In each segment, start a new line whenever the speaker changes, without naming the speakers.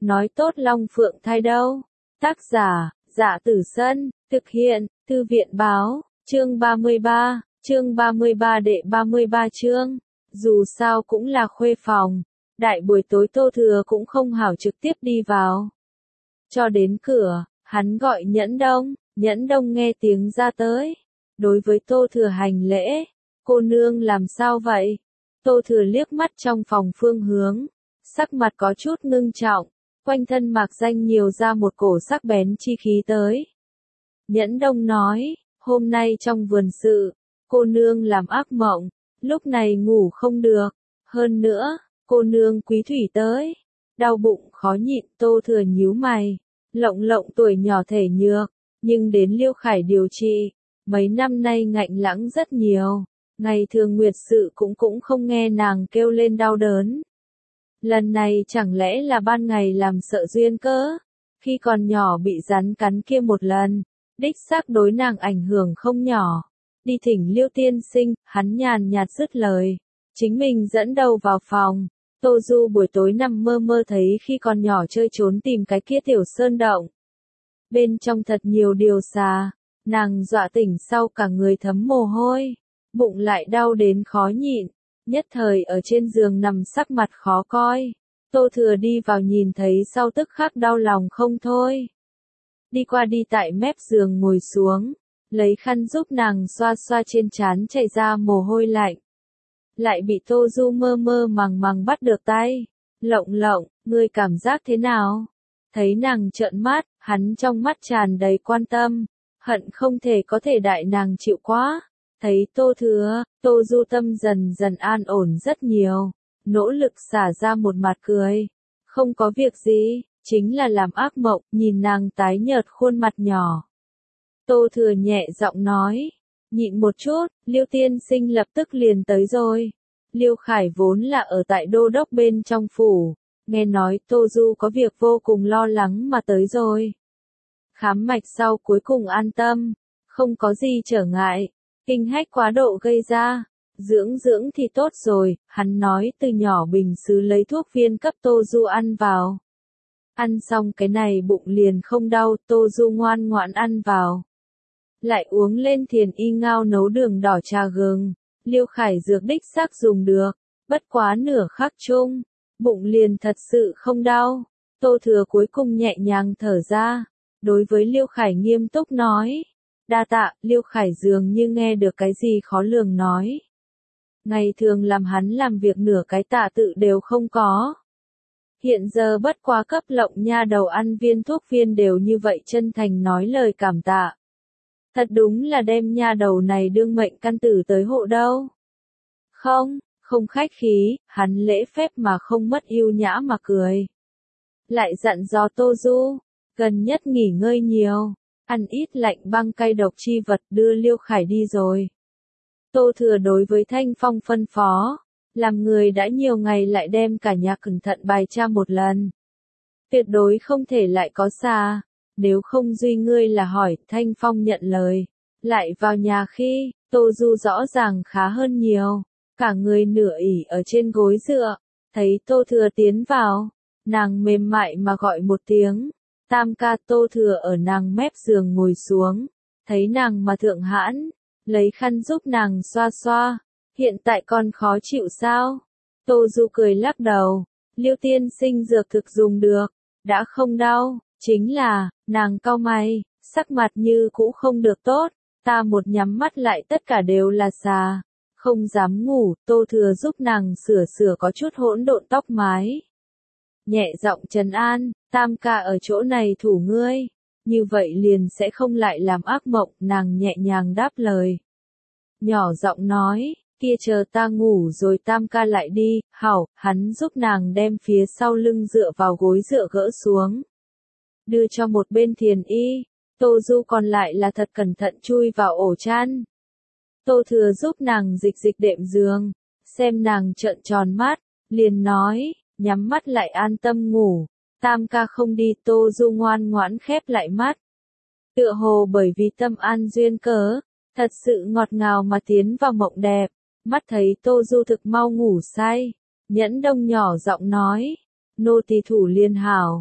nói tốt Long Phượng thai đâu. Tác giả, Dạ Tử Sân, thực hiện, Thư viện báo, chương 33 đệ 33 chương. Dù sao cũng là khuê phòng, đại buổi tối Tô Thừa cũng không hảo trực tiếp đi vào. Cho đến cửa, hắn gọi Nhẫn Đông nghe tiếng ra tới. Đối với Tô Thừa hành lễ, cô nương làm sao vậy? Tô Thừa liếc mắt trong phòng phương hướng, sắc mặt có chút ngưng trọng, quanh thân mạc danh nhiều ra một cổ sắc bén chi khí tới. Nhẫn Đông nói, hôm nay trong vườn sự, cô nương làm ác mộng, lúc này ngủ không được, hơn nữa, cô nương quý thủy tới, đau bụng khó nhịn. Tô Thừa nhíu mày, lộng tuổi nhỏ thể nhược, nhưng đến Liêu Khải điều trị, mấy năm nay ngạnh lãng rất nhiều, ngày thường nguyệt sự cũng không nghe nàng kêu lên đau đớn. Lần này chẳng lẽ là ban ngày làm sợ duyên cớ, khi còn nhỏ bị rắn cắn kia một lần, đích xác đối nàng ảnh hưởng không nhỏ. Đi thỉnh Liêu tiên sinh, hắn nhàn nhạt dứt lời, chính mình dẫn đầu vào phòng. Tô Du buổi tối nằm mơ thấy khi còn nhỏ chơi trốn tìm cái kia tiểu sơn động. Bên trong thật nhiều điều xà, nàng dọa tỉnh sau cả người thấm mồ hôi, bụng lại đau đến khó nhịn, nhất thời ở trên giường nằm sắc mặt khó coi. Tô Thừa đi vào nhìn thấy sau tức khắc đau lòng không thôi. Đi qua đi tại mép giường ngồi xuống, lấy khăn giúp nàng xoa xoa trên trán chảy ra mồ hôi lạnh. Lại bị Tô Du mơ màng bắt được tay. Lộng, ngươi cảm giác thế nào? Thấy nàng trợn mắt, hắn trong mắt tràn đầy quan tâm, hận không thể có thể đại nàng chịu quá. Thấy Tô Thừa, Tô Du tâm dần dần an ổn rất nhiều, nỗ lực xả ra một mặt cười. Không có việc gì, chính là làm ác mộng. Nhìn nàng tái nhợt khuôn mặt nhỏ, Tô Thừa nhẹ giọng nói, nhịn một chút, Liêu tiên sinh lập tức liền tới rồi. Liêu Khải vốn là ở tại đô đốc bên trong phủ, nghe nói Tô Du có việc vô cùng lo lắng mà tới rồi. Khám mạch sau cuối cùng an tâm, không có gì trở ngại, kinh hách quá độ gây ra, dưỡng thì tốt rồi. Hắn nói từ nhỏ bình xứ lấy thuốc viên cấp Tô Du ăn vào. Ăn xong cái này bụng liền không đau. Tô Du ngoan ngoãn ăn vào, lại uống lên Thiền Y ngao nấu đường đỏ trà gừng. Liêu Khải dược đích xác dùng được, bất quá nửa khắc chung, bụng liền thật sự không đau. Tô Thừa cuối cùng nhẹ nhàng thở ra, đối với Liêu Khải nghiêm túc nói, đa tạ. Liêu Khải dường như nghe được cái gì khó lường nói, ngày thường làm hắn làm việc nửa cái tạ tự đều không có, hiện giờ bất quá cấp Lộng nha đầu ăn viên thuốc viên đều như vậy chân thành nói lời cảm tạ. Thật đúng là đem nha đầu này đương mệnh căn tử tới hộ đâu. Không khách khí, hắn lễ phép mà không mất yêu nhã mà cười. Lại dặn dò Tô Du, gần nhất nghỉ ngơi nhiều, ăn ít lạnh băng cay độc chi vật. Đưa Liêu Khải đi rồi. Tô Thừa đối với Thanh Phong phân phó, làm người đã nhiều ngày lại đem cả nhà cẩn thận bài tra một lần. Tuyệt đối không thể lại có xà. Nếu không duy ngươi là hỏi. Thanh Phong nhận lời. Lại vào nhà khi, Tô Du rõ ràng khá hơn nhiều, cả người nửa ỉ ở trên gối dựa. Thấy Tô Thừa tiến vào, nàng mềm mại mà gọi một tiếng, Tam ca. Tô Thừa ở nàng mép giường ngồi xuống, thấy nàng mà thượng hãn, lấy khăn giúp nàng xoa xoa. Hiện tại còn khó chịu sao? Tô Du cười lắc đầu, Liêu tiên sinh dược thực dùng được, đã không đau. Chính là, nàng cau mày, sắc mặt như cũ không được tốt. Ta một nhắm mắt lại tất cả đều là xà, không dám ngủ. Tô Thừa giúp nàng sửa có chút hỗn độn tóc mái, nhẹ giọng trấn an, Tam ca ở chỗ này thủ ngươi, như vậy liền sẽ không lại làm ác mộng. Nàng nhẹ nhàng đáp lời, nhỏ giọng nói, kia chờ ta ngủ rồi Tam ca lại đi. Hảo. Hắn giúp nàng đem phía sau lưng dựa vào gối dựa gỡ xuống, đưa cho một bên Thiền Y. Tô Du còn lại là thật cẩn thận chui vào ổ chăn. Tô Thừa giúp nàng dịch đệm giường, xem nàng trợn tròn mắt, liền nói, nhắm mắt lại an tâm ngủ, Tam ca không đi. Tô Du ngoan ngoãn khép lại mắt, tựa hồ bởi vì tâm an duyên cớ, thật sự ngọt ngào mà tiến vào mộng đẹp. Mắt thấy Tô Du thực mau ngủ say, Nhẫn Đông nhỏ giọng nói, nô tỳ thủ liền hảo.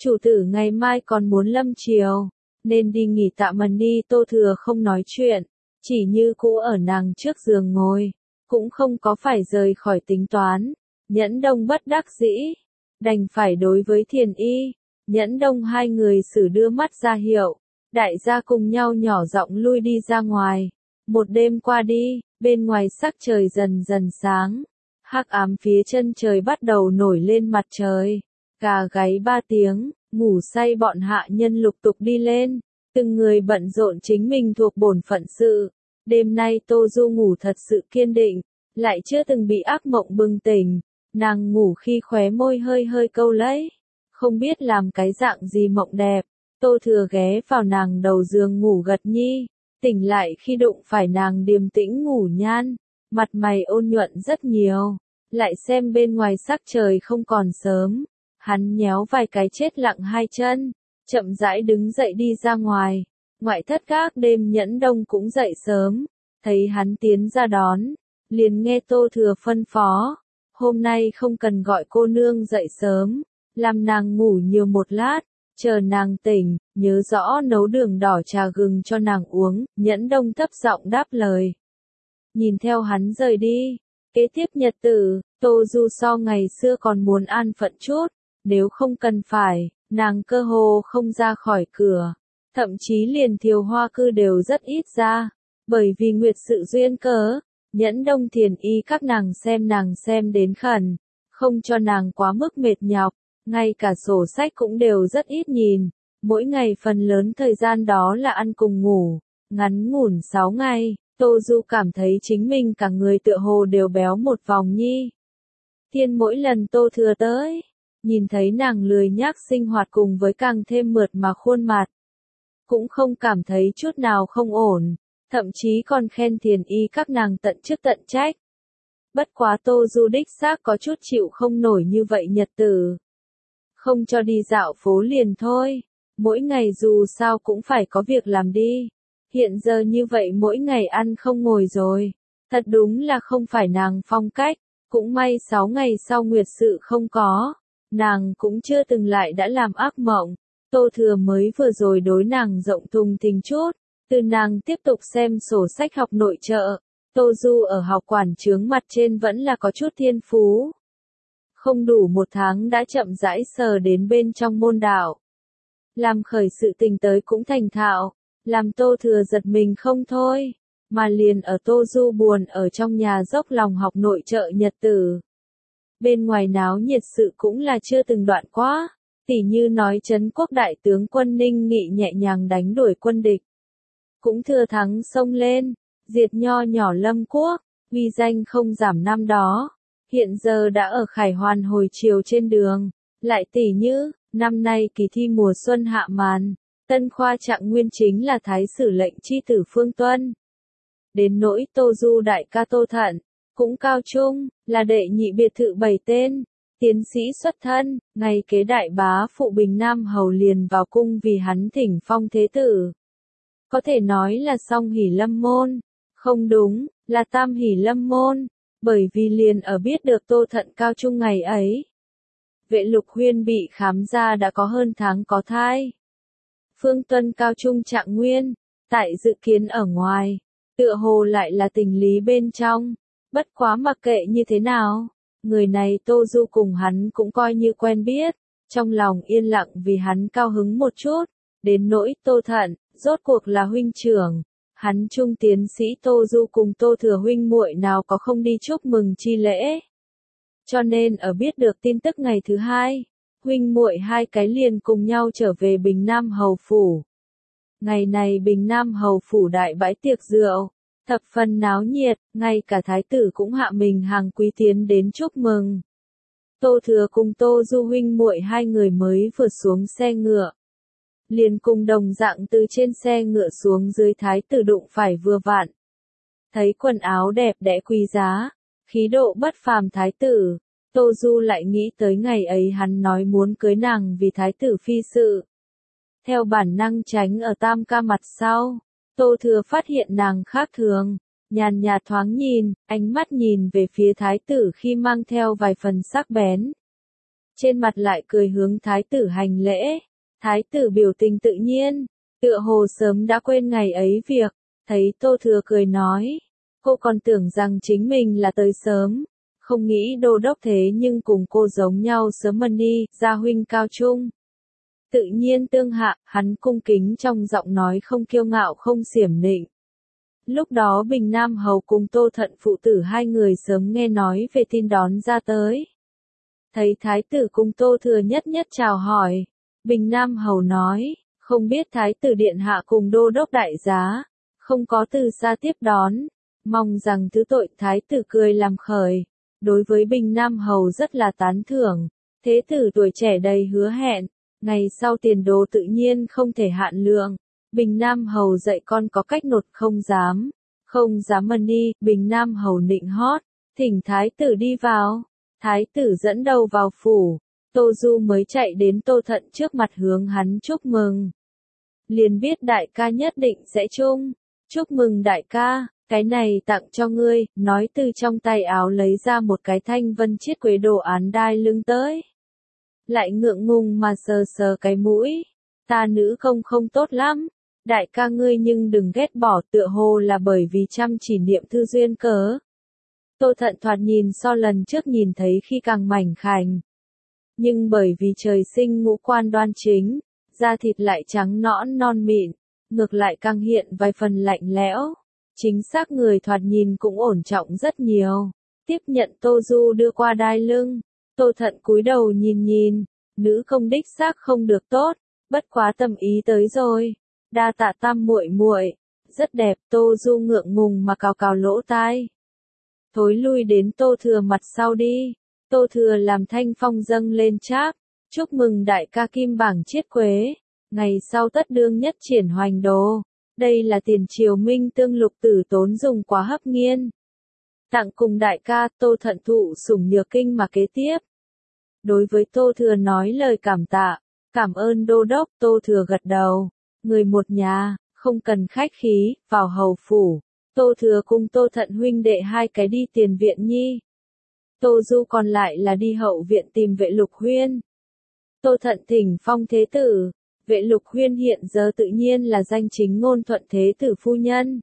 chủ tử ngày mai còn muốn lâm triều, nên đi nghỉ tạm đi. Tô Thừa không nói chuyện, chỉ như cũ ở nàng trước giường ngồi, cũng không có phải rời khỏi tính toán. Nhẫn Đông bất đắc dĩ, đành phải đối với Thiền Y, Nhẫn Đông hai người sử đưa mắt ra hiệu, đại gia cùng nhau nhỏ giọng lui đi ra ngoài. Một đêm qua đi, bên ngoài sắc trời dần dần sáng, hắc ám phía chân trời bắt đầu nổi lên mặt trời. Gà gáy 3 tiếng, ngủ say bọn hạ nhân lục tục đi lên, từng người bận rộn chính mình thuộc bổn phận sự. Đêm nay Tô Du ngủ thật sự kiên định, lại chưa từng bị ác mộng bừng tỉnh. Nàng ngủ khi khóe môi hơi hơi câu lấy, không biết làm cái dạng gì mộng đẹp. Tô Thừa ghé vào nàng đầu giường ngủ gật nhi, tỉnh lại khi đụng phải nàng điềm tĩnh ngủ nhan, mặt mày ôn nhuận rất nhiều. Lại xem bên ngoài sắc trời không còn sớm, hắn nhéo vài cái chết lặng hai chân, chậm rãi đứng dậy đi ra ngoài. Ngoại thất các đêm Nhẫn Đông cũng dậy sớm, thấy hắn tiến ra đón, liền nghe Tô Thừa phân phó, hôm nay không cần gọi cô nương dậy sớm, làm nàng ngủ nhiều một lát, chờ nàng tỉnh, nhớ rõ nấu đường đỏ trà gừng cho nàng uống. Nhẫn Đông thấp giọng đáp lời, nhìn theo hắn rời đi. Kế tiếp nhật tử, Tô Du so ngày xưa còn muốn an phận chút, nếu không cần phải, nàng cơ hồ không ra khỏi cửa, thậm chí liền Thiều Hoa cư đều rất ít ra, bởi vì nguyệt sự duyên cớ. Nhẫn Đông Thiền Y các nàng xem đến khẩn, không cho nàng quá mức mệt nhọc, ngay cả sổ sách cũng đều rất ít nhìn, mỗi ngày phần lớn thời gian đó là ăn cùng ngủ, ngắn ngủn 6 ngày. Tô Du cảm thấy chính mình cả người tựa hồ đều béo một vòng nhi. Thiên mỗi lần Tô Thừa tới, nhìn thấy nàng lười nhác sinh hoạt cùng với càng thêm mượt mà khuôn mặt, cũng không cảm thấy chút nào không ổn, thậm chí còn khen Thiền Y các nàng tận chức tận trách. Bất quá Tô Du đích xác có chút chịu không nổi như vậy nhật tử. Không cho đi dạo phố liền thôi, mỗi ngày dù sao cũng phải có việc làm đi. Hiện giờ như vậy mỗi ngày ăn không ngồi rồi, thật đúng là không phải nàng phong cách. Cũng may 6 ngày sau nguyệt sự không có, nàng cũng chưa từng lại đã làm ác mộng. Tô Thừa mới vừa rồi đối nàng rộng thùng thình chút, từ nàng tiếp tục xem sổ sách học nội trợ. Tô Du ở học quản chướng mặt trên vẫn là có chút thiên phú. Không đủ 1 tháng đã chậm rãi sờ đến bên trong môn đạo. Làm khởi sự tình tới cũng thành thạo, làm Tô Thừa giật mình không thôi, mà liền ở Tô Du buồn ở trong nhà dốc lòng học nội trợ nhật tử. Bên ngoài náo nhiệt sự cũng là chưa từng đoạn quá, tỉ như nói Trấn Quốc đại tướng quân Ninh Nghị nhẹ nhàng đánh đuổi quân địch. Cũng thừa thắng xông lên, diệt nho nhỏ Lâm Quốc, uy danh không giảm năm đó. Hiện giờ đã ở khải hoàn hồi chiều trên đường, lại tỉ như, năm nay kỳ thi mùa xuân hạ màn, tân khoa trạng nguyên chính là thái sử lệnh chi tử Phương Tuân. Đến nỗi Tô Du đại ca Tô Thận, cũng cao trung, là đệ nhị biệt thự 7 tên, tiến sĩ xuất thân, ngày kế đại bá phụ Bình Nam Hầu liền vào cung vì hắn thỉnh phong thế tử. Có thể nói là song hỷ lâm môn, không đúng, là tam hỷ lâm môn, bởi vì liền ở biết được Tô Thận cao trung ngày ấy. Vệ Lục Huyên bị khám ra đã có hơn tháng có thai. Phương Tuân cao trung trạng nguyên, tại dự kiến ở ngoài, tựa hồ lại là tình lý bên trong. Bất quá mặc kệ như thế nào, người này Tô Du cùng hắn cũng coi như quen biết, trong lòng yên lặng vì hắn cao hứng một chút. Đến nỗi Tô Thận, rốt cuộc là huynh trưởng, hắn trung tiến sĩ Tô Du cùng Tô Thừa huynh muội nào có không đi chúc mừng chi lễ. Cho nên ở biết được tin tức ngày thứ hai, huynh muội hai cái liền cùng nhau trở về Bình Nam Hầu phủ. Ngày này Bình Nam Hầu phủ đại bãi tiệc rượu, thập phần náo nhiệt, ngay cả thái tử cũng hạ mình hàng quý tiến đến chúc mừng. Tô Thừa cùng Tô Du huynh muội hai người mới vừa xuống xe ngựa, liền cùng đồng dạng từ trên xe ngựa xuống dưới thái tử đụng phải vừa vặn. Thấy quần áo đẹp đẽ quý giá, khí độ bất phàm thái tử, Tô Du lại nghĩ tới ngày ấy hắn nói muốn cưới nàng vì thái tử phi sự. Theo bản năng tránh ở tam ca mặt sau, Tô Thừa phát hiện nàng khác thường, nhàn nhạt thoáng nhìn, ánh mắt nhìn về phía thái tử khi mang theo vài phần sắc bén. trên mặt lại cười hướng thái tử hành lễ. Thái tử biểu tình tự nhiên, tựa hồ sớm đã quên ngày ấy việc, thấy Tô Thừa cười nói, cô còn tưởng rằng chính mình là tới sớm, không nghĩ đô đốc thế nhưng cùng cô giống nhau sớm mần đi, gia huynh cao trung. Tự nhiên tương hạ, hắn cung kính trong giọng nói không kiêu ngạo không xiểm nịnh. Lúc đó Bình Nam Hầu cùng Tô Thận phụ tử hai người sớm nghe nói về tin đón ra tới. Thấy thái tử cùng Tô Thừa nhất nhất chào hỏi, Bình Nam Hầu nói, không biết thái tử điện hạ cùng đô đốc đại giá, không có từ xa tiếp đón, mong rằng thứ tội. Thái tử cười làm khởi, đối với Bình Nam Hầu rất là tán thưởng, thế tử tuổi trẻ đầy hứa hẹn, ngày sau tiền đồ tự nhiên không thể hạn lượng. Bình Nam Hầu dạy con có cách nột không dám mần đi. Bình Nam Hầu nịnh hót, thỉnh thái tử đi vào. Thái tử dẫn đầu vào phủ, Tô Du mới chạy đến Tô Thận trước mặt hướng hắn chúc mừng. Liền biết đại ca nhất định sẽ chung, chúc mừng đại ca, cái này tặng cho ngươi, nói từ trong tay áo lấy ra một cái thanh vân chiết quế đồ án đai lưng tới. Lại ngượng ngùng mà sờ sờ cái mũi, ta nữ công không tốt lắm, đại ca ngươi nhưng đừng ghét bỏ, tựa hồ là bởi vì chăm chỉ niệm thư duyên cớ. Tô Thận thoạt nhìn so lần trước nhìn thấy khi càng mảnh khảnh. Nhưng bởi vì trời sinh ngũ quan đoan chính, da thịt lại trắng nõn non mịn, ngược lại càng hiện vài phần lạnh lẽo. Chính xác người thoạt nhìn cũng ổn trọng rất nhiều. Tiếp nhận Tô Du đưa qua đai lưng, Tô Thận cúi đầu nhìn nhìn, nữ công đích xác không được tốt, bất quá tâm ý tới rồi. Đa tạ Tam muội muội, rất đẹp. Tô Du ngượng ngùng mà cào cào lỗ tai. Thối lui đến Tô Thừa mặt sau đi. Tô Thừa làm thanh phong dâng lên cháp, chúc mừng đại ca kim bảng chiết quế, ngày sau tất đương nhất triển hoành đồ. Đây là tiền triều Minh Tương Lục Tử tốn dùng quá hấp nghiên. Tặng cùng đại ca. Tô Thận thụ sủng nhược kinh mà kế tiếp. Đối với Tô Thừa nói lời cảm tạ, cảm ơn đô đốc. Tô Thừa gật đầu, người một nhà, không cần khách khí, vào hầu phủ. Tô Thừa cùng Tô Thận huynh đệ hai cái đi tiền viện nhi. Tô Du còn lại là đi hậu viện tìm Vệ Lục Huyên. Tô Thận thỉnh phong thế tử, Vệ Lục Huyên hiện giờ tự nhiên là danh chính ngôn thuận thế tử phu nhân.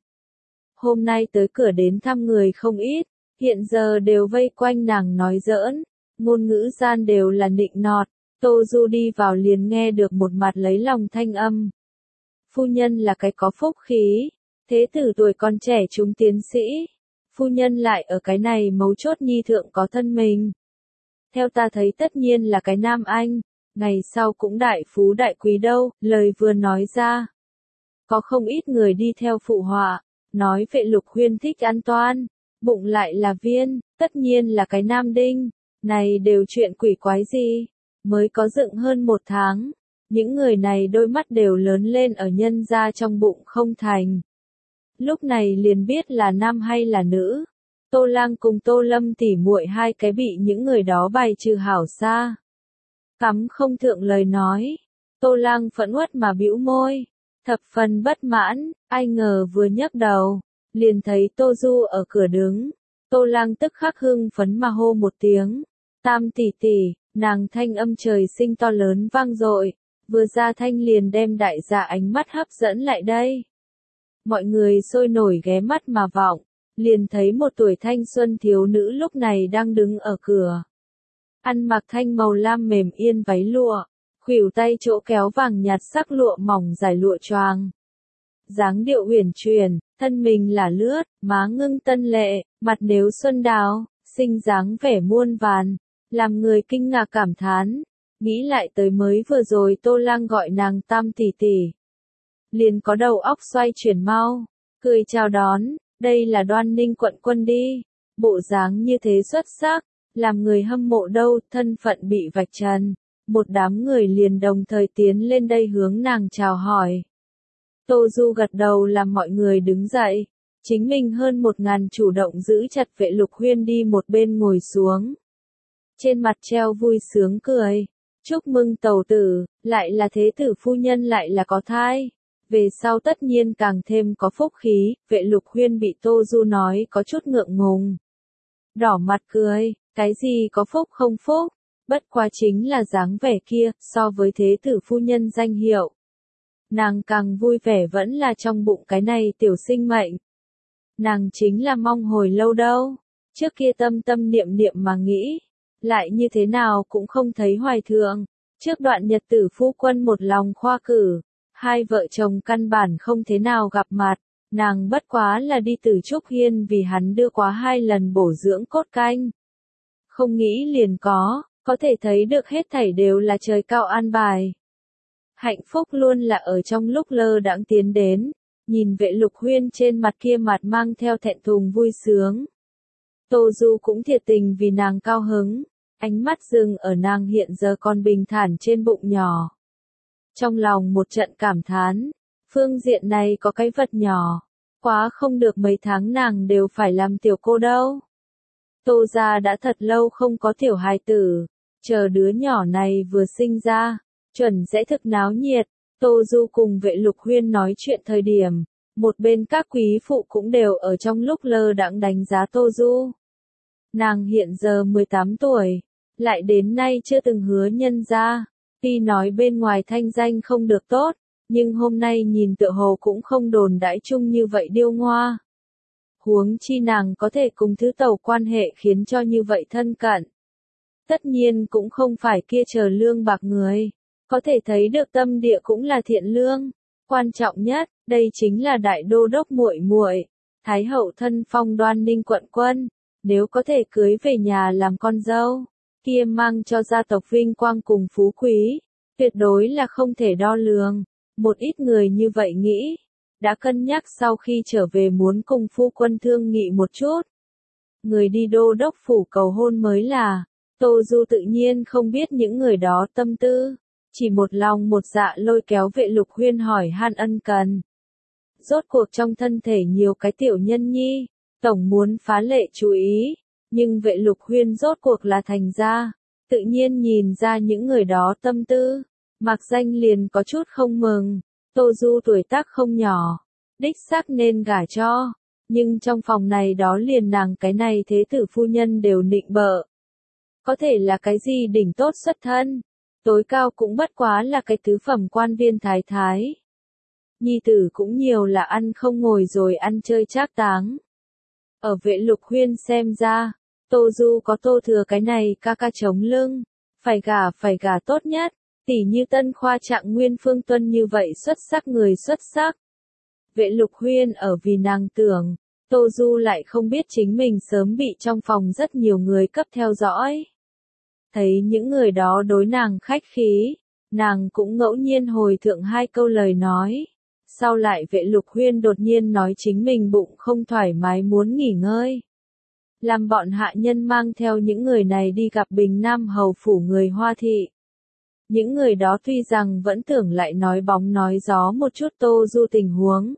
Hôm nay tới cửa đến thăm người không ít, hiện giờ đều vây quanh nàng nói giỡn, ngôn ngữ gian đều là nịnh nọt. Tô Du đi vào liền nghe được một mặt lấy lòng thanh âm. Phu nhân là cái có phúc khí, thế tử tuổi còn trẻ trúng tiến sĩ. Phu nhân lại ở cái này mấu chốt nhi thượng có thân mình. Theo ta thấy tất nhiên là cái nam anh, ngày sau cũng đại phú đại quý đâu. Lời vừa nói ra, có không ít người đi theo phụ họa, nói Vệ Lục Huyên thích ăn toan, bụng lại là viên, tất nhiên là cái nam đinh. Này đều chuyện quỷ quái gì, mới có dựng hơn 1 tháng, những người này đôi mắt đều lớn lên ở nhân gia trong bụng không thành. Lúc này liền biết là nam hay là nữ. Tô Lang cùng Tô Lâm tỉ muội hai cái bị những người đó bài trừ hảo xa. Cắm không thượng lời nói. Tô Lang phẫn uất mà bĩu môi, thập phần bất mãn. Ai ngờ vừa nhấc đầu, liền thấy Tô Du ở cửa đứng. Tô Lang tức khắc hưng phấn mà hô một tiếng, Tam tỷ tỷ. Nàng thanh âm trời sinh to lớn vang dội, vừa ra thanh liền đem đại gia ánh mắt hấp dẫn lại đây. Mọi người sôi nổi ghé mắt mà vọng, liền thấy một tuổi thanh xuân thiếu nữ lúc này đang đứng ở cửa. Ăn mặc thanh màu lam mềm yên váy lụa, khuỷu tay chỗ kéo vàng nhạt sắc lụa mỏng dài lụa choàng. Dáng điệu uyển chuyển, thân mình là lướt, má ngưng tân lệ, mặt nếu xuân đào, xinh dáng vẻ muôn vàn, làm người kinh ngạc cảm thán. Nghĩ lại tới mới vừa rồi Tô Lang gọi nàng Tam tỷ tỷ, liền có đầu óc xoay chuyển mau, cười chào đón, đây là Đoan Ninh quận quân đi, bộ dáng như thế xuất sắc, làm người hâm mộ đâu. Thân phận bị vạch trần, một đám người liền đồng thời tiến lên đây hướng nàng chào hỏi. Tô Du gật đầu làm mọi người đứng dậy, chính mình hơn 1000 chủ động giữ chặt Vệ Lục Huyên đi một bên ngồi xuống. Trên mặt treo vui sướng cười, chúc mừng tẩu tử, lại là thế tử phu nhân lại là có thai. Về sau tất nhiên càng thêm có phúc khí. Vệ Lục Huyên bị Tô Du nói có chút ngượng ngùng, đỏ mặt cười, cái gì có phúc không phúc, Bất quá chính là dáng vẻ kia, so với thế tử phu nhân danh hiệu. Nàng càng vui vẻ vẫn là trong bụng cái này tiểu sinh mệnh. Nàng chính là mong hồi lâu đâu. Trước kia tâm tâm niệm niệm mà nghĩ. Lại như thế nào cũng không thấy hoài thượng. Trước đoạn nhật tử phu quân một lòng khoa cử. Hai vợ chồng căn bản không thế nào gặp mặt. Nàng bất quá là đi từ Trúc Hiên vì hắn đưa quá 2 lần bổ dưỡng cốt canh. Không nghĩ liền có thể thấy được hết thảy đều là trời cao an bài. Hạnh phúc luôn là ở trong lúc lơ đãng tiến đến, nhìn Vệ Lục Huyên trên mặt kia mặt mang theo thẹn thùng vui sướng. Tô Du cũng thiệt tình vì nàng cao hứng, ánh mắt dừng ở nàng hiện giờ còn bình thản trên bụng nhỏ. Trong lòng một trận cảm thán, phương diện này có cái vật nhỏ, quá không được mấy tháng nàng đều phải làm tiểu cô đâu. Tô gia đã thật lâu không có tiểu hài tử, chờ đứa nhỏ này vừa sinh ra, chuẩn sẽ thực náo nhiệt. Tô Du cùng Vệ Lục Huyên nói chuyện thời điểm, một bên các quý phụ cũng đều ở trong lúc lơ đãng đánh giá Tô Du. Nàng hiện giờ 18 tuổi, lại đến nay chưa từng hứa nhân ra, tuy nói bên ngoài thanh danh không được tốt, nhưng hôm nay nhìn tựa hồ cũng không đồn đãi chung như vậy điêu ngoa. Huống chi nàng có thể cùng thứ tẩu quan hệ khiến cho như vậy thân cận. Tất nhiên cũng không phải kia chờ lương bạc người, có thể thấy được tâm địa cũng là thiện lương. Quan trọng nhất, đây chính là đại đô đốc muội muội, thái hậu thân phong Đoan Ninh quận quân, nếu có thể cưới về nhà làm con dâu, kia mang cho gia tộc vinh quang cùng phú quý, tuyệt đối là không thể đo lường. Một ít người như vậy nghĩ, đã cân nhắc sau khi trở về muốn cùng phu quân thương nghị một chút. Người đi đô đốc phủ cầu hôn mới là, Tô Du tự nhiên không biết những người đó tâm tư, chỉ một lòng một dạ lôi kéo Vệ Lục Huyên hỏi han ân cần. Rốt cuộc trong thân thể nhiều cái tiểu nhân nhi, tổng muốn phá lệ chú ý, nhưng Vệ Lục Huyên rốt cuộc là thành gia, tự nhiên nhìn ra những người đó tâm tư, mặc danh liền có chút không mừng. Tô Du tuổi tác không nhỏ, đích xác nên gả cho, nhưng trong phòng này đó liền nàng cái này thế tử phu nhân đều nịnh bợ. Có thể là cái gì đỉnh tốt xuất thân, tối cao cũng bất quá là cái tứ phẩm quan viên thái thái. Nhi tử cũng nhiều là ăn không ngồi rồi ăn chơi trác táng. Ở Vệ Lục Huyên xem ra, Tô Du có Tô Thừa cái này ca ca chống lưng, phải gả tốt nhất, tỉ như Tân Khoa Trạng Nguyên Phương Tuân như vậy xuất sắc người xuất sắc. Vệ Lục Huyên ở vì nàng tưởng, Tô Du lại không biết chính mình sớm bị trong phòng rất nhiều người cấp theo dõi. Thấy những người đó đối nàng khách khí, nàng cũng ngẫu nhiên hồi thượng 2 câu lời nói. Sau lại Vệ Lục Huyên đột nhiên nói chính mình bụng không thoải mái muốn nghỉ ngơi. Làm bọn hạ nhân mang theo những người này đi gặp Bình Nam hầu phủ người Hoa thị. Những người đó tuy rằng vẫn tưởng lại nói bóng nói gió một chút Tô Du tình huống.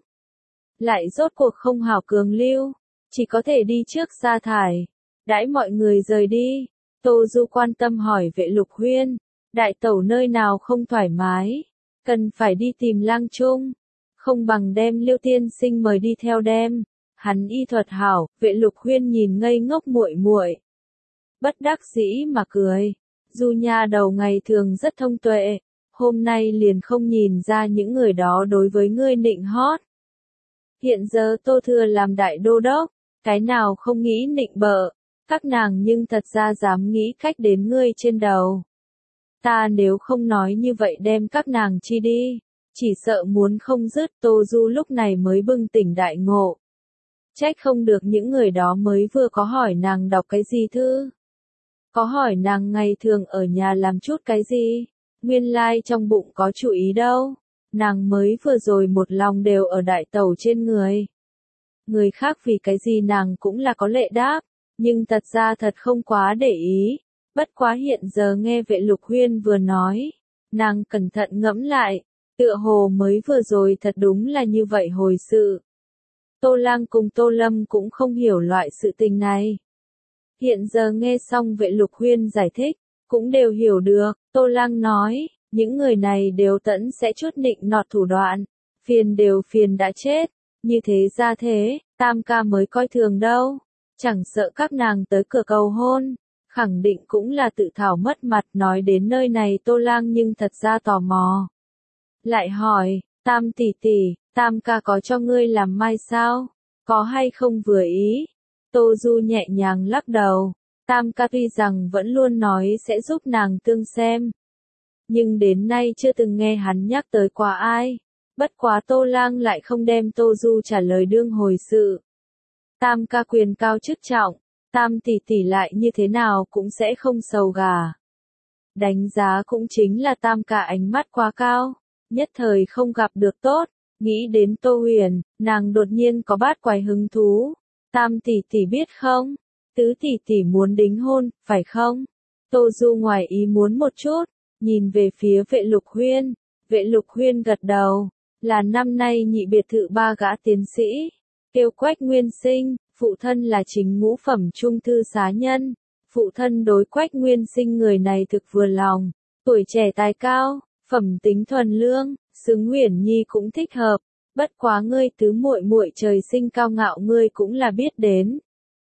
Lại rốt cuộc không hảo cường lưu, chỉ có thể đi trước sa thải. Đãi mọi người rời đi, Tô Du quan tâm hỏi Vệ Lục Huyên, đại tẩu nơi nào không thoải mái, cần phải đi tìm Lang Trung, không bằng đem Liêu tiên sinh mời đi theo đem. Hắn y thuật hảo, Vệ Lục Huyên nhìn ngây ngốc muội muội, bất đắc dĩ mà cười. Du nha đầu ngày thường rất thông tuệ, hôm nay liền không nhìn ra những người đó đối với ngươi nịnh hót. Hiện giờ Tô Thừa làm đại đô đốc, cái nào không nghĩ nịnh bợ, các nàng nhưng thật ra dám nghĩ cách đến ngươi trên đầu. Ta nếu không nói như vậy đem các nàng chi đi, chỉ sợ muốn không dứt. Tô Du lúc này mới bừng tỉnh đại ngộ. Trách không được những người đó mới vừa có hỏi nàng đọc cái gì thư. Có hỏi nàng ngày thường ở nhà làm chút cái gì, nguyên lai trong bụng có chủ ý đâu. Nàng mới vừa rồi một lòng đều ở đại tẩu trên người. Người khác vì cái gì nàng cũng là có lệ đáp, nhưng thật ra thật không quá để ý. Bất quá hiện giờ nghe Vệ Lục Huyên vừa nói, nàng cẩn thận ngẫm lại, tựa hồ mới vừa rồi thật đúng là như vậy hồi sự. Tô Lang cùng Tô Lâm cũng không hiểu loại sự tình này. Hiện giờ nghe xong Vệ Lục Huyên giải thích, cũng đều hiểu được. Tô Lang nói, những người này đều tẫn sẽ chút nịnh nọt thủ đoạn, phiền đều phiền đã chết, như thế ra thế, Tam ca mới coi thường đâu, chẳng sợ các nàng tới cửa cầu hôn, khẳng định cũng là tự thảo mất mặt. Nói đến nơi này Tô Lang nhưng thật ra tò mò. Lại hỏi, Tam tỷ tỷ, Tam ca có cho ngươi làm mai sao? Có hay không vừa ý? Tô Du nhẹ nhàng lắc đầu. Tam ca tuy rằng vẫn luôn nói sẽ giúp nàng tương xem, nhưng đến nay chưa từng nghe hắn nhắc tới qua ai. Bất quá Tô Lang lại không đem Tô Du trả lời đương hồi sự. Tam ca quyền cao chức trọng, Tam tỷ tỷ lại như thế nào cũng sẽ không sầu gà. Đánh giá cũng chính là Tam ca ánh mắt quá cao, nhất thời không gặp được tốt. Nghĩ đến Tô Huyền, nàng đột nhiên có bát quái hứng thú. Tam tỷ tỷ biết không? Tứ tỷ tỷ muốn đính hôn, phải không? Tô Du ngoài ý muốn một chút, nhìn về phía Vệ Lục Huyên. Vệ Lục Huyên gật đầu, là năm nay nhị biệt thự 3 gã tiến sĩ. Kêu Quách Nguyên Sinh, phụ thân là chính ngũ phẩm trung thư xá nhân. Phụ thân đối Quách Nguyên Sinh người này thực vừa lòng, tuổi trẻ tài cao, phẩm tính thuần lương, xứng Huyền Nhi cũng thích hợp. Bất quá ngươi tứ muội muội trời sinh cao ngạo ngươi cũng là biết đến.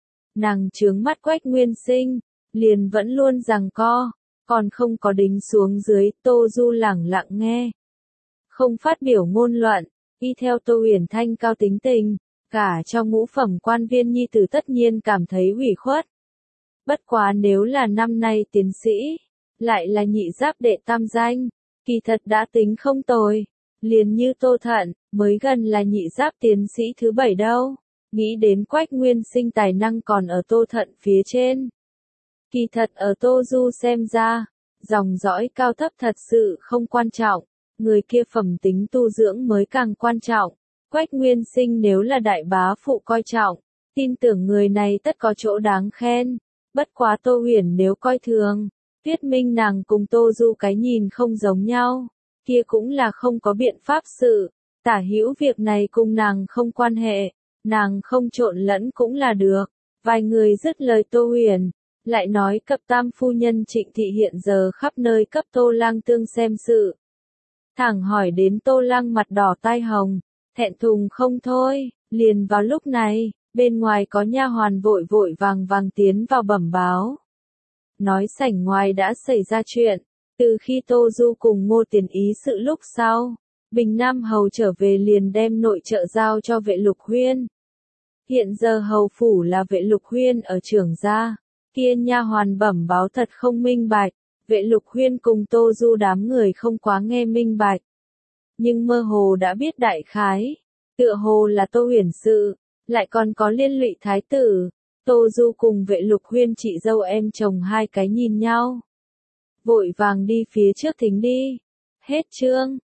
Nàng trướng mắt Quách Nguyên Sinh, liền vẫn luôn giằng co, còn không có đính xuống dưới. Tô Du lẳng lặng nghe, không phát biểu ngôn luận. Y theo Tô Huyền Thanh cao tính tình, cả cho ngũ phẩm quan viên nhi tử tất nhiên cảm thấy ủy khuất. Bất quá nếu là năm nay tiến sĩ, lại là nhị giáp đệ tam danh, kỳ thật đã tính không tồi. Liền như Tô Thận, mới gần là nhị giáp tiến sĩ thứ 7 đâu. Nghĩ đến Quách Nguyên Sinh tài năng còn ở Tô Thận phía trên. Kỳ thật ở Tô Du xem ra, dòng dõi cao thấp thật sự không quan trọng, người kia phẩm tính tu dưỡng mới càng quan trọng. Quách Nguyên Sinh nếu là đại bá phụ coi trọng, tin tưởng người này tất có chỗ đáng khen. Bất quá Tô Huyền nếu coi thường, thuyết minh nàng cùng Tô Du cái nhìn không giống nhau, kia cũng là không có biện pháp sự. Tả hữu việc này cùng nàng không quan hệ, nàng không trộn lẫn cũng là được. Vài người dứt lời Tô Huyền, lại nói cập tam phu nhân Trịnh Thị hiện giờ khắp nơi cấp Tô Lang tương xem sự. Thẳng hỏi đến Tô Lang mặt đỏ tai hồng, thẹn thùng không thôi. Liền vào lúc này, bên ngoài có nha hoàn vội vội vàng vàng tiến vào bẩm báo. Nói sảnh ngoài đã xảy ra chuyện, từ khi Tô Du cùng Ngô Tiền ý sự lúc sau, Bình Nam Hầu trở về liền đem nội trợ giao cho Vệ Lục Huyên. Hiện giờ hầu phủ là Vệ Lục Huyên ở trưởng gia, kia nha hoàn bẩm báo thật không minh bạch. Vệ Lục Huyên cùng Tô Du đám người không quá nghe minh bạch, nhưng mơ hồ đã biết đại khái, tựa hồ là Tô Huyền sự, lại còn có liên lụy thái tử. Tô Du cùng Vệ Lục Huyên chị dâu em chồng hai cái nhìn nhau, vội vàng đi phía trước thính đi. Hết chương.